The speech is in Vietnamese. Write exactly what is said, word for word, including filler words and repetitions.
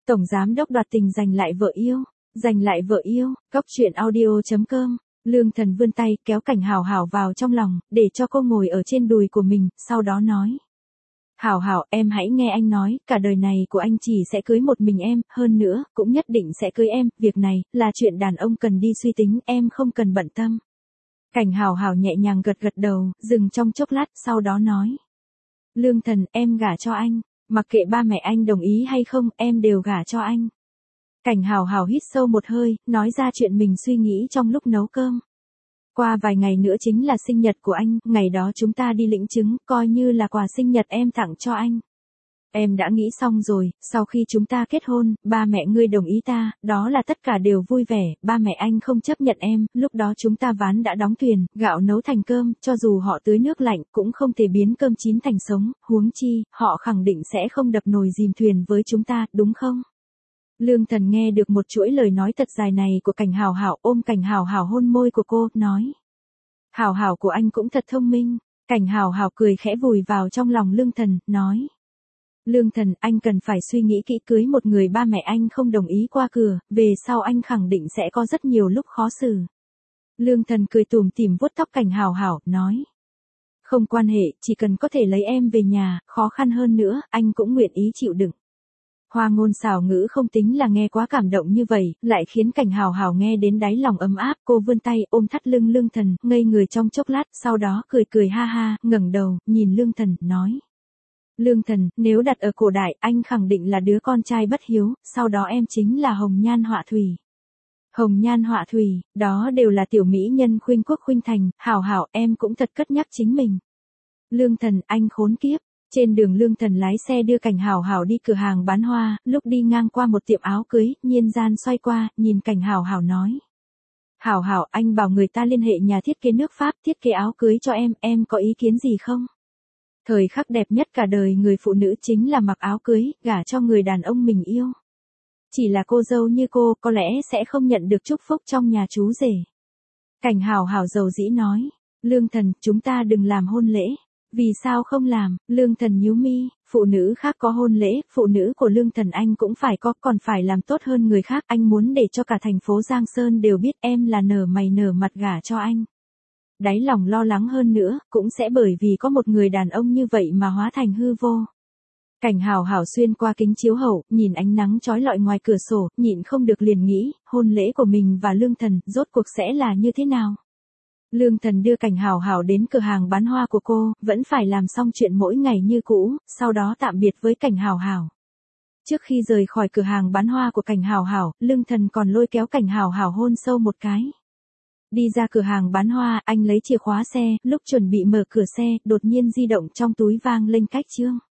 Tổng giám đốc đoạt tình giành lại vợ yêu, giành lại vợ yêu, Cóc truyện audio chấm com. Lương Thần vươn tay kéo Cảnh Hảo Hảo vào trong lòng, để cho cô ngồi ở trên đùi của mình, sau đó nói. Hảo Hảo, em hãy nghe anh nói, cả đời này của anh chỉ sẽ cưới một mình em, hơn nữa, cũng nhất định sẽ cưới em, việc này, là chuyện đàn ông cần đi suy tính, em không cần bận tâm. Cảnh Hảo Hảo nhẹ nhàng gật gật đầu, dừng trong chốc lát, sau đó nói. Lương Thần, em gả cho anh, mặc kệ ba mẹ anh đồng ý hay không, em đều gả cho anh. Cảnh Hảo Hảo hít sâu một hơi, nói ra chuyện mình suy nghĩ trong lúc nấu cơm. Qua vài ngày nữa chính là sinh nhật của anh, ngày đó chúng ta đi lĩnh chứng, coi như là quà sinh nhật em tặng cho anh. Em đã nghĩ xong rồi, sau khi chúng ta kết hôn, ba mẹ ngươi đồng ý ta, đó là tất cả đều vui vẻ, ba mẹ anh không chấp nhận em, lúc đó chúng ta ván đã đóng thuyền, gạo nấu thành cơm, cho dù họ tưới nước lạnh, cũng không thể biến cơm chín thành sống, huống chi, họ khẳng định sẽ không đập nồi dìm thuyền với chúng ta, đúng không? Lương Thần nghe được một chuỗi lời nói thật dài này của Cảnh Hảo Hảo, ôm Cảnh Hảo Hảo hôn môi của cô, nói. Hảo Hảo của anh cũng thật thông minh. Cảnh Hảo Hảo cười khẽ vùi vào trong lòng Lương Thần, nói. Lương Thần, anh cần phải suy nghĩ kỹ, cưới một người ba mẹ anh không đồng ý qua cửa, về sau anh khẳng định sẽ có rất nhiều lúc khó xử. Lương Thần cười tủm tỉm vuốt tóc Cảnh Hảo Hảo, nói. Không quan hệ, chỉ cần có thể lấy em về nhà, khó khăn hơn nữa, anh cũng nguyện ý chịu đựng. Hoa ngôn xảo ngữ không tính là nghe quá cảm động như vậy, lại khiến Cảnh Hảo Hảo nghe đến đáy lòng ấm áp, cô vươn tay ôm thắt lưng Lương Thần, ngây người trong chốc lát, sau đó cười cười ha ha, ngẩng đầu, nhìn Lương Thần, nói. Lương Thần, nếu đặt ở cổ đại, anh khẳng định là đứa con trai bất hiếu, sau đó em chính là hồng nhan họa thủy. Hồng nhan họa thủy, đó đều là tiểu mỹ nhân khuynh quốc khuynh thành, Hảo Hảo, em cũng thật cất nhắc chính mình. Lương Thần, anh khốn kiếp. Trên đường Lương Thần lái xe đưa Cảnh Hảo Hảo đi cửa hàng bán hoa, lúc đi ngang qua một tiệm áo cưới, nhiên gian xoay qua, nhìn Cảnh Hảo Hảo nói. Hảo Hảo, anh bảo người ta liên hệ nhà thiết kế nước Pháp thiết kế áo cưới cho em, em có ý kiến gì không? Thời khắc đẹp nhất cả đời người phụ nữ chính là mặc áo cưới, gả cho người đàn ông mình yêu. Chỉ là cô dâu như cô, có lẽ sẽ không nhận được chúc phúc trong nhà chú rể. Cảnh Hảo Hảo dầu dĩ nói. Lương Thần, chúng ta đừng làm hôn lễ. Vì sao không làm? Lương Thần nhíu mi, phụ nữ khác có hôn lễ, phụ nữ của Lương Thần anh cũng phải có, còn phải làm tốt hơn người khác, anh muốn để cho cả thành phố Giang Sơn đều biết em là nở mày nở mặt gả cho anh. Đáy lòng lo lắng hơn nữa, cũng sẽ bởi vì có một người đàn ông như vậy mà hóa thành hư vô. Cảnh Hảo Hảo xuyên qua kính chiếu hậu, nhìn ánh nắng chói lọi ngoài cửa sổ, nhịn không được liền nghĩ, hôn lễ của mình và Lương Thần, rốt cuộc sẽ là như thế nào? Lương Thần đưa Cảnh Hảo Hảo đến cửa hàng bán hoa của cô, vẫn phải làm xong chuyện mỗi ngày như cũ, sau đó tạm biệt với Cảnh Hảo Hảo. Trước khi rời khỏi cửa hàng bán hoa của Cảnh Hảo Hảo, Lương Thần còn lôi kéo Cảnh Hảo Hảo hôn sâu một cái. Đi ra cửa hàng bán hoa, anh lấy chìa khóa xe, lúc chuẩn bị mở cửa xe, đột nhiên di động trong túi vang lên cách chuông.